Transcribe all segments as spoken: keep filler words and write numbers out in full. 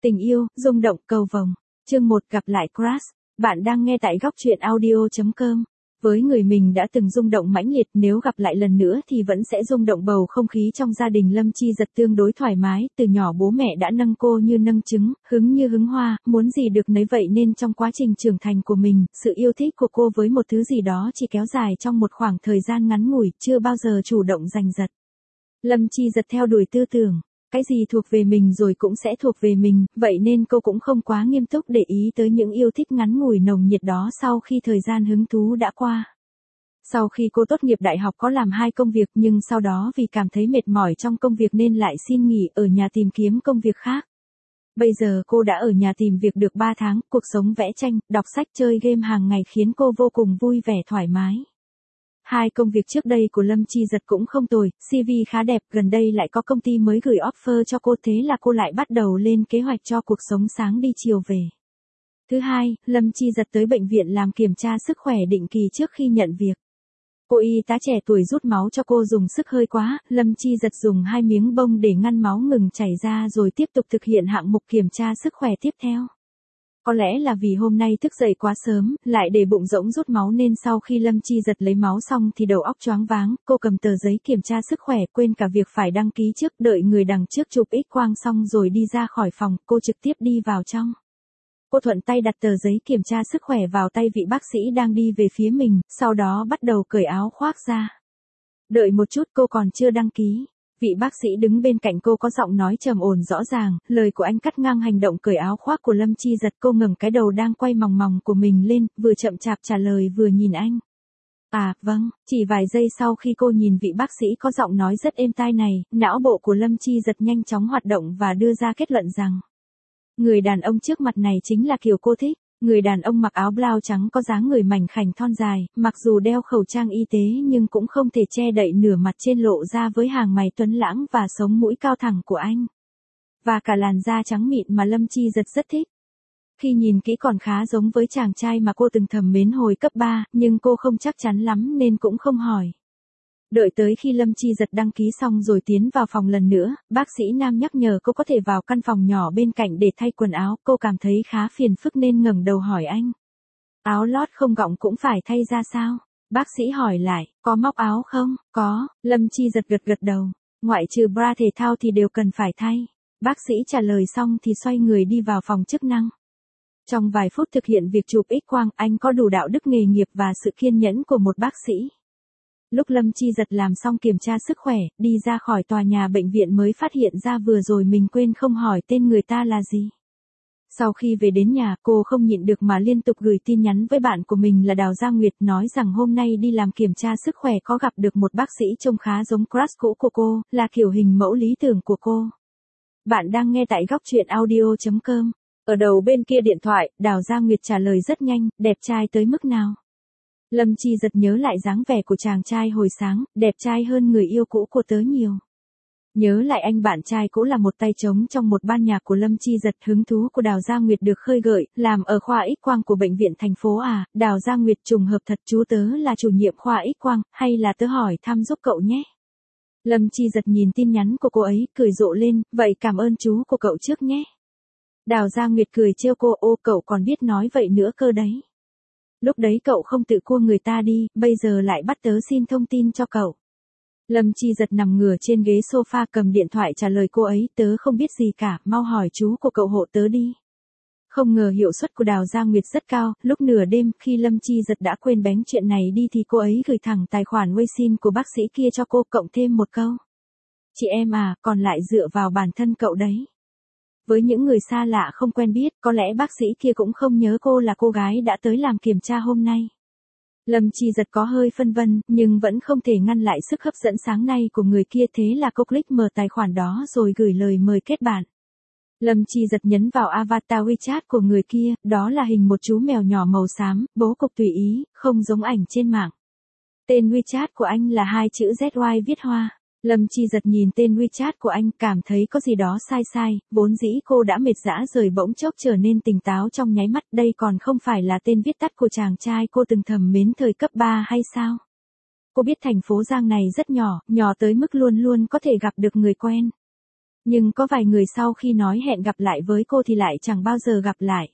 Tình yêu, rung động, cầu vồng. Chương một gặp lại crush. Bạn đang nghe tại góc truyện audio chấm com. Với người mình đã từng rung động mãnh liệt, nếu gặp lại lần nữa thì vẫn sẽ rung động. Bầu không khí trong gia đình Lâm Chi Giật tương đối thoải mái, từ nhỏ bố mẹ đã nâng cô như nâng trứng, hứng như hứng hoa, muốn gì được nấy vậy nên trong quá trình trưởng thành của mình, sự yêu thích của cô với một thứ gì đó chỉ kéo dài trong một khoảng thời gian ngắn ngủi, chưa bao giờ chủ động giành giật. Lâm Chi Giật theo đuổi tư tưởng, cái gì thuộc về mình rồi cũng sẽ thuộc về mình, vậy nên cô cũng không quá nghiêm túc để ý tới những yêu thích ngắn ngủi nồng nhiệt đó sau khi thời gian hứng thú đã qua. Sau khi cô tốt nghiệp đại học có làm hai công việc nhưng sau đó vì cảm thấy mệt mỏi trong công việc nên lại xin nghỉ ở nhà tìm kiếm công việc khác. Bây giờ cô đã ở nhà tìm việc được ba tháng, cuộc sống vẽ tranh, đọc sách, chơi game hàng ngày khiến cô vô cùng vui vẻ thoải mái. Hai công việc trước đây của Lâm Chi Giật cũng không tồi, xê vê khá đẹp, gần đây lại có công ty mới gửi offer cho cô, thế là cô lại bắt đầu lên kế hoạch cho cuộc sống sáng đi chiều về. Thứ hai, Lâm Chi Giật tới bệnh viện làm kiểm tra sức khỏe định kỳ trước khi nhận việc. Cô y tá trẻ tuổi rút máu cho cô dùng sức hơi quá, Lâm Chi Giật dùng hai miếng bông để ngăn máu ngừng chảy ra rồi tiếp tục thực hiện hạng mục kiểm tra sức khỏe tiếp theo. Có lẽ là vì hôm nay thức dậy quá sớm, lại để bụng rỗng rút máu nên sau khi Lâm Chi Giật lấy máu xong thì đầu óc choáng váng, cô cầm tờ giấy kiểm tra sức khỏe, quên cả việc phải đăng ký trước, đợi người đằng trước chụp X quang xong rồi đi ra khỏi phòng, cô trực tiếp đi vào trong. Cô thuận tay đặt tờ giấy kiểm tra sức khỏe vào tay vị bác sĩ đang đi về phía mình, sau đó bắt đầu cởi áo khoác ra. Đợi một chút, cô còn chưa đăng ký. Vị bác sĩ đứng bên cạnh cô có giọng nói trầm ổn rõ ràng, lời của anh cắt ngang hành động cởi áo khoác của Lâm Chi Giật. Cô ngẩng cái đầu đang quay mòng mòng của mình lên, vừa chậm chạp trả lời vừa nhìn anh. À, vâng, chỉ vài giây sau khi cô nhìn vị bác sĩ có giọng nói rất êm tai này, não bộ của Lâm Chi Giật nhanh chóng hoạt động và đưa ra kết luận rằng người đàn ông trước mặt này chính là kiểu cô thích. Người đàn ông mặc áo blau trắng có dáng người mảnh khảnh thon dài, mặc dù đeo khẩu trang y tế nhưng cũng không thể che đậy nửa mặt trên lộ ra với hàng mày tuấn lãng và sống mũi cao thẳng của anh. Và cả làn da trắng mịn mà Lâm Chi Giật rất thích. Khi nhìn kỹ còn khá giống với chàng trai mà cô từng thầm mến hồi cấp ba, nhưng cô không chắc chắn lắm nên cũng không hỏi. Đợi tới khi Lâm Chi Giật đăng ký xong rồi tiến vào phòng lần nữa, bác sĩ nam nhắc nhở cô có thể vào căn phòng nhỏ bên cạnh để thay quần áo, cô cảm thấy khá phiền phức nên ngẩng đầu hỏi anh. Áo lót không gọng cũng phải thay ra sao? Bác sĩ hỏi lại, có móc áo không? Có, Lâm Chi Giật gật gật đầu, ngoại trừ bra thể thao thì đều cần phải thay. Bác sĩ trả lời xong thì xoay người đi vào phòng chức năng. Trong vài phút thực hiện việc chụp X quang, anh có đủ đạo đức nghề nghiệp và sự kiên nhẫn của một bác sĩ. Lúc Lâm Chi Giật làm xong kiểm tra sức khỏe, đi ra khỏi tòa nhà bệnh viện mới phát hiện ra vừa rồi mình quên không hỏi tên người ta là gì. Sau khi về đến nhà, cô không nhịn được mà liên tục gửi tin nhắn với bạn của mình là Đào Gia Nguyệt, nói rằng hôm nay đi làm kiểm tra sức khỏe có gặp được một bác sĩ trông khá giống crush cũ của cô, là kiểu hình mẫu lý tưởng của cô. Bạn đang nghe tại góc truyện audio chấm com. Ở đầu bên kia điện thoại, Đào Gia Nguyệt trả lời rất nhanh, đẹp trai tới mức nào? Lâm Chi Giật nhớ lại dáng vẻ của chàng trai hồi sáng, đẹp trai hơn người yêu cũ của tớ nhiều. Nhớ lại anh bạn trai cũ là một tay trống trong một ban nhạc của Lâm Chi Giật, hứng thú của Đào Gia Nguyệt được khơi gợi, làm ở khoa X quang của bệnh viện thành phố à? Đào Gia Nguyệt trùng hợp thật, chú tớ là chủ nhiệm khoa X quang, hay là tớ hỏi thăm giúp cậu nhé. Lâm Chi Giật nhìn tin nhắn của cô ấy, cười rộ lên, vậy cảm ơn chú của cậu trước nhé. Đào Gia Nguyệt cười trêu cô, ô cậu còn biết nói vậy nữa cơ đấy. Lúc đấy cậu không tự cua người ta đi, bây giờ lại bắt tớ xin thông tin cho cậu. Lâm Chi Giật nằm ngửa trên ghế sofa cầm điện thoại trả lời cô ấy, tớ không biết gì cả, mau hỏi chú của cậu hộ tớ đi. Không ngờ hiệu suất của Đào Gia Nguyệt rất cao, lúc nửa đêm khi Lâm Chi Giật đã quên bén chuyện này đi thì cô ấy gửi thẳng tài khoản WeChat của bác sĩ kia cho cô, cộng thêm một câu. Chị em à, còn lại dựa vào bản thân cậu đấy. Với những người xa lạ không quen biết, có lẽ bác sĩ kia cũng không nhớ cô là cô gái đã tới làm kiểm tra hôm nay. Lâm Chi Giật có hơi phân vân, nhưng vẫn không thể ngăn lại sức hấp dẫn sáng nay của người kia, thế là cô click mở tài khoản đó rồi gửi lời mời kết bạn. Lâm Chi Giật nhấn vào avatar WeChat của người kia, đó là hình một chú mèo nhỏ màu xám, bố cục tùy ý, không giống ảnh trên mạng. Tên WeChat của anh là hai chữ Z Y viết hoa. Lâm Chi Giật nhìn tên WeChat của anh, cảm thấy có gì đó sai sai, vốn dĩ cô đã mệt dã rời bỗng chốc trở nên tỉnh táo trong nháy mắt, đây còn không phải là tên viết tắt của chàng trai cô từng thầm mến thời cấp ba hay sao? Cô biết thành phố Giang này rất nhỏ, nhỏ tới mức luôn luôn có thể gặp được người quen. Nhưng có vài người sau khi nói hẹn gặp lại với cô thì lại chẳng bao giờ gặp lại.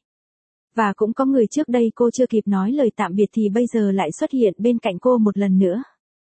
Và cũng có người trước đây cô chưa kịp nói lời tạm biệt thì bây giờ lại xuất hiện bên cạnh cô một lần nữa.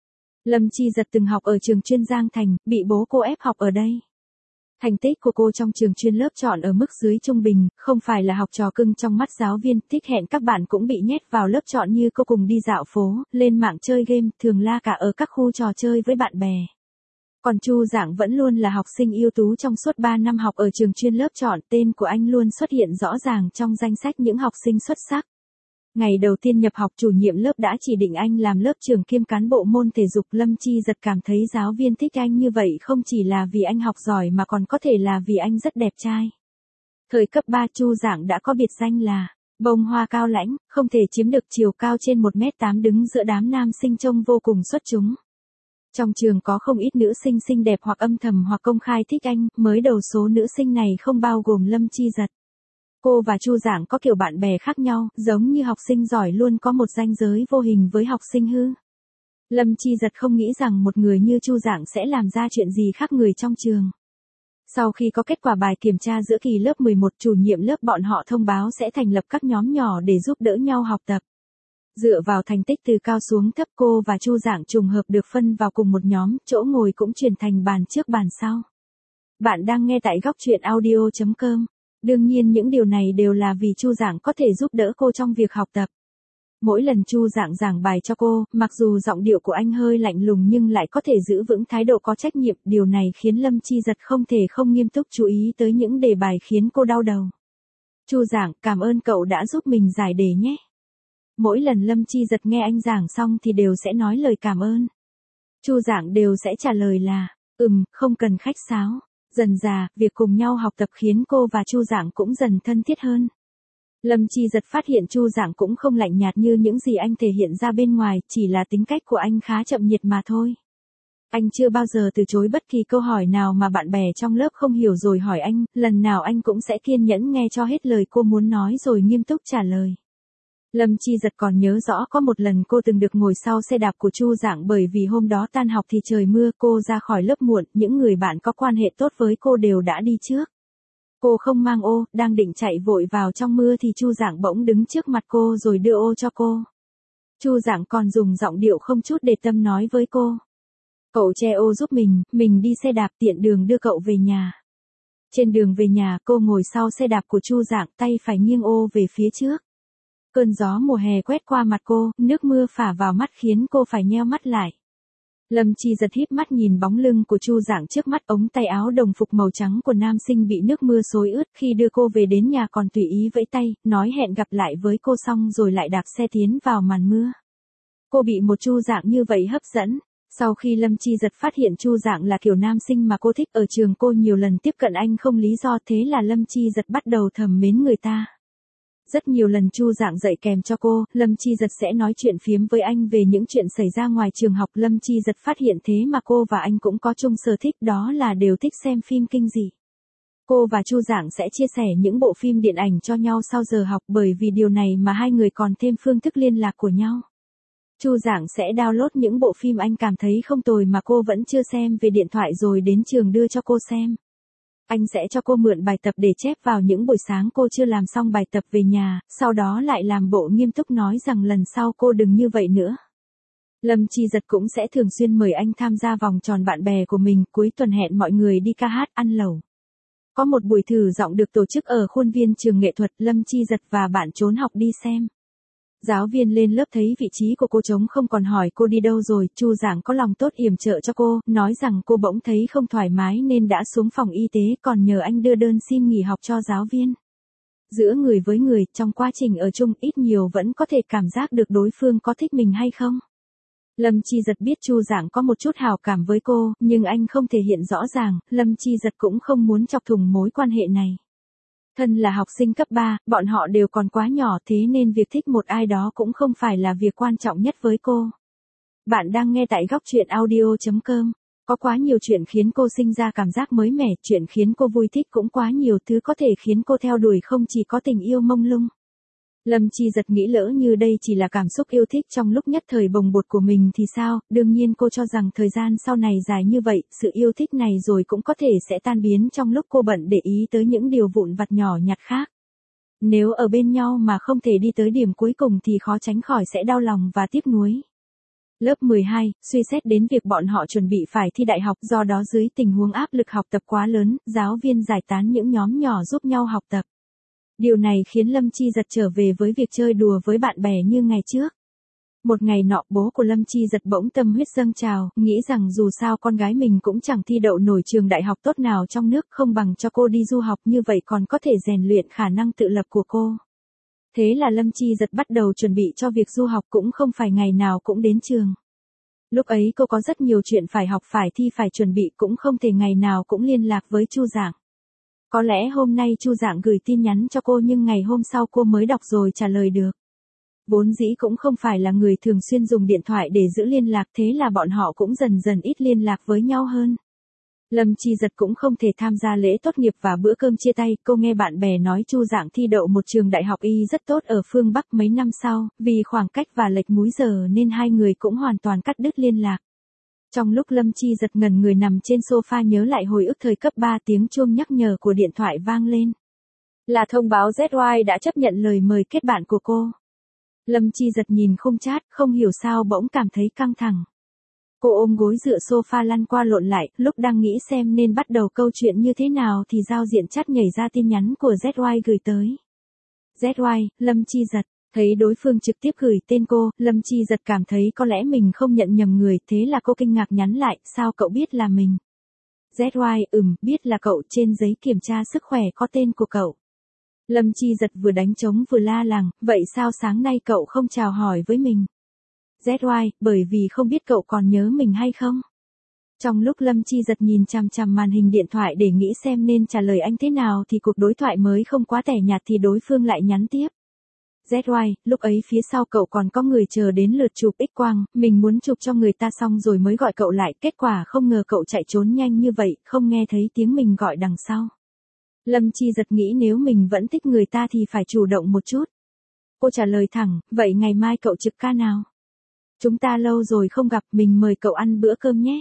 Lâm Chi Giật từng học ở trường chuyên Giang Thành, bị bố cô ép học ở đây. Thành tích của cô trong trường chuyên lớp chọn ở mức dưới trung bình, không phải là học trò cưng trong mắt giáo viên, thích hẹn các bạn cũng bị nhét vào lớp chọn như cô, cùng đi dạo phố, lên mạng chơi game, thường la cả ở các khu trò chơi với bạn bè. Còn Chu Giảng vẫn luôn là học sinh ưu tú trong suốt ba năm học ở trường chuyên lớp chọn, tên của anh luôn xuất hiện rõ ràng trong danh sách những học sinh xuất sắc. Ngày đầu tiên nhập học, chủ nhiệm lớp đã chỉ định anh làm lớp trưởng kiêm cán bộ môn thể dục. Lâm Chi Giật cảm thấy giáo viên thích anh như vậy không chỉ là vì anh học giỏi mà còn có thể là vì anh rất đẹp trai. Thời cấp ba, Chu Giảng đã có biệt danh là bông hoa cao lãnh, không thể chiếm được, chiều cao trên một mét tám, đứng giữa đám nam sinh trông vô cùng xuất chúng. Trong trường có không ít nữ sinh xinh đẹp hoặc âm thầm hoặc công khai thích anh, mới đầu số nữ sinh này không bao gồm Lâm Chi Giật. Cô và Chu Giảng có kiểu bạn bè khác nhau, giống như học sinh giỏi luôn có một ranh giới vô hình với học sinh hư. Lâm Chi Giật không nghĩ rằng một người như Chu Giảng sẽ làm ra chuyện gì khác người trong trường. Sau khi có kết quả bài kiểm tra giữa kỳ lớp mười một, chủ nhiệm lớp bọn họ thông báo sẽ thành lập các nhóm nhỏ để giúp đỡ nhau học tập. Dựa vào thành tích từ cao xuống thấp, cô và Chu Giảng trùng hợp được phân vào cùng một nhóm, chỗ ngồi cũng chuyển thành bàn trước bàn sau. Bạn đang nghe tại góc truyện audio chấm com. Đương nhiên những điều này đều là vì Chu Giảng có thể giúp đỡ cô trong việc học tập. Mỗi lần Chu Giảng giảng bài cho cô, mặc dù giọng điệu của anh hơi lạnh lùng nhưng lại có thể giữ vững thái độ có trách nhiệm, điều này khiến Lâm Chi Giật không thể không nghiêm túc chú ý tới những đề bài khiến cô đau đầu. Chu Giảng, cảm ơn cậu đã giúp mình giải đề nhé. Mỗi lần Lâm Chi Giật nghe anh giảng xong thì đều sẽ nói lời cảm ơn. Chu Giảng đều sẽ trả lời là, ừm, không cần khách sáo. Dần dà, việc cùng nhau học tập khiến cô và Chu Giảng cũng dần thân thiết hơn. Lâm Chi Giật phát hiện Chu Giảng cũng không lạnh nhạt như những gì anh thể hiện ra bên ngoài, chỉ là tính cách của anh khá chậm nhiệt mà thôi. Anh chưa bao giờ từ chối bất kỳ câu hỏi nào mà bạn bè trong lớp không hiểu rồi hỏi anh, lần nào anh cũng sẽ kiên nhẫn nghe cho hết lời cô muốn nói rồi nghiêm túc trả lời. Lâm Chi Giật còn nhớ rõ có một lần cô từng được ngồi sau xe đạp của Chu Giảng, bởi vì hôm đó tan học thì trời mưa, cô ra khỏi lớp muộn, những người bạn có quan hệ tốt với cô đều đã đi trước. Cô không mang ô, đang định chạy vội vào trong mưa thì Chu Giảng bỗng đứng trước mặt cô rồi đưa ô cho cô. Chu Giảng còn dùng giọng điệu không chút để tâm nói với cô: cậu che ô giúp mình, mình đi xe đạp tiện đường đưa cậu về nhà. Trên đường về nhà, cô ngồi sau xe đạp của Chu Giảng, tay phải nghiêng ô về phía trước. Cơn gió mùa hè quét qua mặt cô, nước mưa phả vào mắt khiến cô phải nheo mắt lại. Lâm Chi Giật híp mắt nhìn bóng lưng của Chu Giảng trước mắt, ống tay áo đồng phục màu trắng của nam sinh bị nước mưa xối ướt, khi đưa cô về đến nhà còn tùy ý vẫy tay, nói hẹn gặp lại với cô xong rồi lại đạp xe tiến vào màn mưa. Cô bị một Chu Giảng như vậy hấp dẫn. Sau khi Lâm Chi Giật phát hiện Chu Giảng là kiểu nam sinh mà cô thích, ở trường cô nhiều lần tiếp cận anh không lý do, thế là Lâm Chi Giật bắt đầu thầm mến người ta. Rất nhiều lần Chu Giảng dạy kèm cho cô, Lâm Chi Giật sẽ nói chuyện phiếm với anh về những chuyện xảy ra ngoài trường học. Lâm Chi Giật phát hiện thế mà cô và anh cũng có chung sở thích, đó là đều thích xem phim kinh dị. Cô và Chu Giảng sẽ chia sẻ những bộ phim điện ảnh cho nhau sau giờ học, bởi vì điều này mà hai người còn thêm phương thức liên lạc của nhau. Chu Giảng sẽ download những bộ phim anh cảm thấy không tồi mà cô vẫn chưa xem về điện thoại rồi đến trường đưa cho cô xem. Anh sẽ cho cô mượn bài tập để chép vào những buổi sáng cô chưa làm xong bài tập về nhà, sau đó lại làm bộ nghiêm túc nói rằng lần sau cô đừng như vậy nữa. Lâm Chi Giật cũng sẽ thường xuyên mời anh tham gia vòng tròn bạn bè của mình, cuối tuần hẹn mọi người đi ca hát, ăn lẩu. Có một buổi thử giọng được tổ chức ở khuôn viên trường nghệ thuật, Lâm Chi Giật và bạn trốn học đi xem. Giáo viên lên lớp thấy vị trí của cô trống không còn hỏi cô đi đâu rồi, Chu Giảng có lòng tốt yểm trợ cho cô, nói rằng cô bỗng thấy không thoải mái nên đã xuống phòng y tế, còn nhờ anh đưa đơn xin nghỉ học cho giáo viên. Giữa người với người, trong quá trình ở chung, ít nhiều vẫn có thể cảm giác được đối phương có thích mình hay không. Lâm Chi Giật biết Chu Giảng có một chút hào cảm với cô, nhưng anh không thể hiện rõ ràng, Lâm Chi Giật cũng không muốn chọc thủng mối quan hệ này. Thân là học sinh cấp ba, bọn họ đều còn quá nhỏ, thế nên việc thích một ai đó cũng không phải là việc quan trọng nhất với cô. Bạn đang nghe tại góc truyện audio chấm com. Có quá nhiều chuyện khiến cô sinh ra cảm giác mới mẻ, chuyện khiến cô vui thích cũng quá nhiều, thứ có thể khiến cô theo đuổi không chỉ có tình yêu mông lung. Lâm Chi Giật nghĩ lỡ như đây chỉ là cảm xúc yêu thích trong lúc nhất thời bồng bột của mình thì sao, đương nhiên cô cho rằng thời gian sau này dài như vậy, sự yêu thích này rồi cũng có thể sẽ tan biến trong lúc cô bận để ý tới những điều vụn vặt nhỏ nhặt khác. Nếu ở bên nhau mà không thể đi tới điểm cuối cùng thì khó tránh khỏi sẽ đau lòng và tiếc nuối. Lớp mười hai, suy xét đến việc bọn họ chuẩn bị phải thi đại học, do đó dưới tình huống áp lực học tập quá lớn, giáo viên giải tán những nhóm nhỏ giúp nhau học tập. Điều này khiến Lâm Chi Giật trở về với việc chơi đùa với bạn bè như ngày trước. Một ngày nọ, bố của Lâm Chi Giật bỗng tâm huyết dâng trào, nghĩ rằng dù sao con gái mình cũng chẳng thi đậu nổi trường đại học tốt nào trong nước, không bằng cho cô đi du học, như vậy còn có thể rèn luyện khả năng tự lập của cô. Thế là Lâm Chi Giật bắt đầu chuẩn bị cho việc du học, cũng không phải ngày nào cũng đến trường. Lúc ấy cô có rất nhiều chuyện phải học, phải thi, phải chuẩn bị, cũng không thể ngày nào cũng liên lạc với Chu Dạng. Có lẽ hôm nay Chu Dạng gửi tin nhắn cho cô nhưng ngày hôm sau cô mới đọc rồi trả lời được. Vốn dĩ cũng không phải là người thường xuyên dùng điện thoại để giữ liên lạc, thế là bọn họ cũng dần dần ít liên lạc với nhau hơn. Lâm Chi Giật cũng không thể tham gia lễ tốt nghiệp và bữa cơm chia tay, cô nghe bạn bè nói Chu Dạng thi đậu một trường đại học y rất tốt ở phương Bắc mấy năm sau, vì khoảng cách và lệch múi giờ nên hai người cũng hoàn toàn cắt đứt liên lạc. Trong lúc Lâm Chi Giật ngẩn người nằm trên sofa nhớ lại hồi ức thời cấp ba, tiếng chuông nhắc nhở của điện thoại vang lên. Là thông báo Z Y đã chấp nhận lời mời kết bạn của cô. Lâm Chi Giật nhìn khung chat, không hiểu sao bỗng cảm thấy căng thẳng. Cô ôm gối dựa sofa lăn qua lộn lại, lúc đang nghĩ xem nên bắt đầu câu chuyện như thế nào thì giao diện chat nhảy ra tin nhắn của Z Y gửi tới. Z Y, Lâm Chi Giật. Thấy đối phương trực tiếp gửi tên cô, Lâm Chi Giật cảm thấy có lẽ mình không nhận nhầm người, thế là cô kinh ngạc nhắn lại, sao cậu biết là mình? Z Y, ừm, biết là cậu, trên giấy kiểm tra sức khỏe có tên của cậu. Lâm Chi Giật vừa đánh trống vừa la làng, vậy sao sáng nay cậu không chào hỏi với mình? Z Y, bởi vì không biết cậu còn nhớ mình hay không? Trong lúc Lâm Chi Giật nhìn chằm chằm màn hình điện thoại để nghĩ xem nên trả lời anh thế nào thì cuộc đối thoại mới không quá tẻ nhạt thì đối phương lại nhắn tiếp. Z Y, lúc ấy phía sau cậu còn có người chờ đến lượt chụp X quang, mình muốn chụp cho người ta xong rồi mới gọi cậu lại, kết quả không ngờ cậu chạy trốn nhanh như vậy, không nghe thấy tiếng mình gọi đằng sau. Lâm Chi Giật nghĩ nếu mình vẫn thích người ta thì phải chủ động một chút. Cô trả lời thẳng, vậy ngày mai cậu trực ca nào? Chúng ta lâu rồi không gặp, mình mời cậu ăn bữa cơm nhé.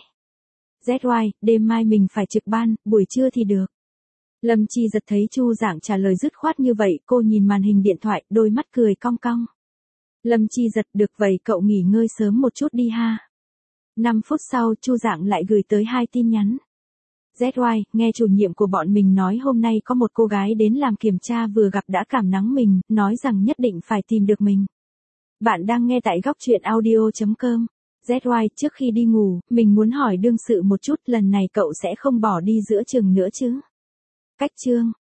Z Y, đêm mai mình phải trực ban, buổi trưa thì được. Lâm Chi Giật thấy Chu Dạng trả lời dứt khoát như vậy, cô nhìn màn hình điện thoại, đôi mắt cười cong cong. Lâm Chi Giật, được vậy cậu nghỉ ngơi sớm một chút đi ha. năm phút sau Chu Dạng lại gửi tới hai tin nhắn. Z Y, nghe chủ nhiệm của bọn mình nói hôm nay có một cô gái đến làm kiểm tra vừa gặp đã cảm nắng mình, nói rằng nhất định phải tìm được mình. Bạn đang nghe tại góc truyện audio chấm com. Z Y, trước khi đi ngủ, mình muốn hỏi đương sự một chút, lần này cậu sẽ không bỏ đi giữa chừng nữa chứ? Cách chương